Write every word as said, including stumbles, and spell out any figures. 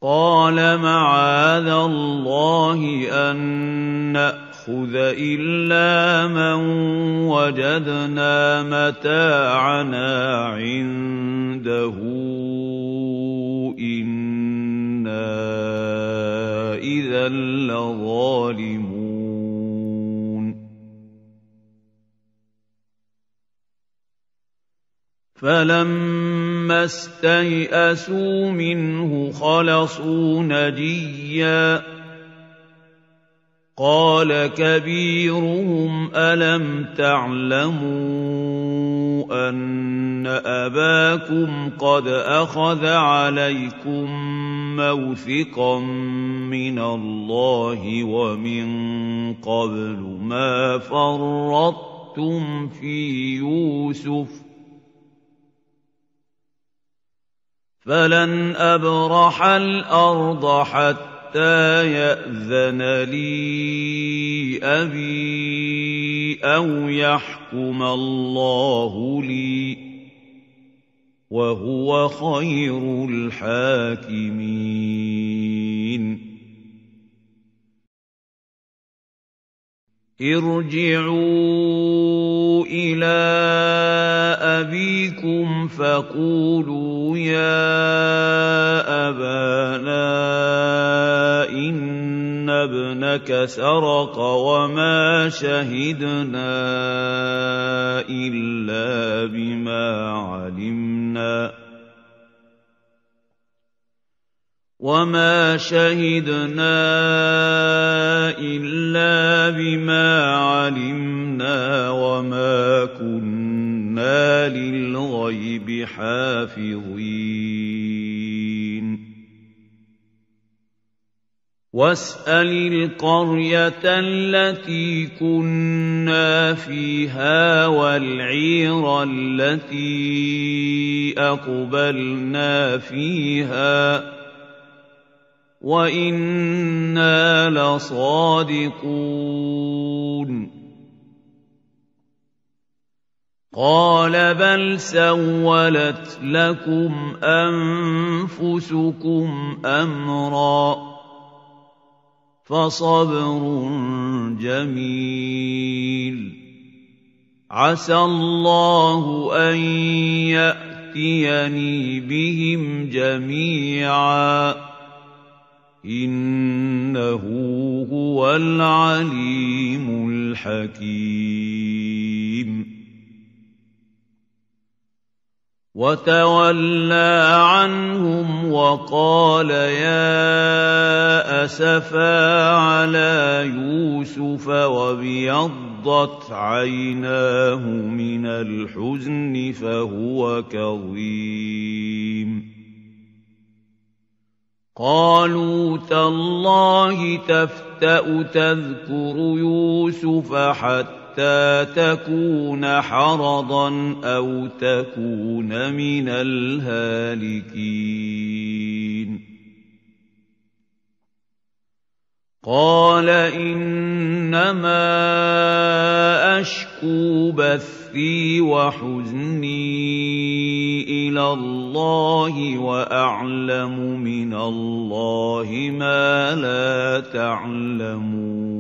قَالَ مَعَاذَ اللَّهِ أَن نَّأْخُذَ إِلَّا مَن وَجَدْنَا مَتَاعَنَا عِندَهُ إِنَّا إِذًا لَّظَالِمُونَ فَلَمَّا اسْتَيْأَسُوا مِنْهُ خَلَصُوا نَجِيًّا قَالَ كَبِيرُهُمْ أَلَمْ تَعْلَمُوا أَنَّ أَبَاكُمْ قَدْ أَخَذَ عَلَيْكُم مَّوْثِقًا مِّنَ اللَّهِ وَمِن قَبْلُ مَا فَرَّطتُمْ فِي يُوسُفَ ۖ فَلَنْ أَبْرَحَ الْأَرْضَ حَتَّىٰ يَأْذَنَ لِي أَبِي أَوْ يَحْكُمَ اللَّهُ لِي ۖ وَهُوَ خَيْرُ الْحَاكِمِينَ ارْجِعُوا إِلَىٰ أَبِيكُمْ فَقُولُوا يَا أَبَانَا إِنَّ ابْنَكَ سَرَقَ وَمَا شَهِدْنَا إِلَّا بِمَا عَلِمْنَا وَمَا شَهِدْنَا إِلَّا بِمَا عَلِمْنَا وَمَا كُنَّا لِلْغَيْبِ حَافِظِينَ وَاسْأَلِ الْقَرْيَةَ الَّتِي كُنَّا فِيهَا وَالْعِيرَ الَّتِي أَقْبَلْنَا فِيهَا وَإِنَّا لَصَادِقُونَ قَالَ بَلْ سَوَّلَتْ لَكُمْ أَنفُسُكُمْ أَمْرًا فَصَبْرٌ جَمِيلٌ عَسَى اللَّهُ أَن يَأْتِيَنِي بِهِمْ جَمِيعًا إِنَّهُ هُوَ الْعَلِيمُ الْحَكِيمُ وَتَوَلَّىٰ عَنْهُمْ وَقَالَ يَا أَسَفَىٰ عَلَىٰ يُوسُفَ وَابْيَضَّتْ عَيْنَاهُ مِنَ الْحُزْنِ فَهُوَ كَظِيمٌ قَالُوا تَاللَّهِ تَفْتَأُ تَذْكُرُ يُوسُفَ حَتَّىٰ تَكُونَ حَرَضًا أَوْ تَكُونَ مِنَ الْهَالِكِينَ قَالَ إِنَّمَا أَشْكُو بَثِّي وَحُزْنِي إِلَى اللَّهِ وَأَعْلَمُ مِنَ اللَّهِ مَا لَا تَعْلَمُونَ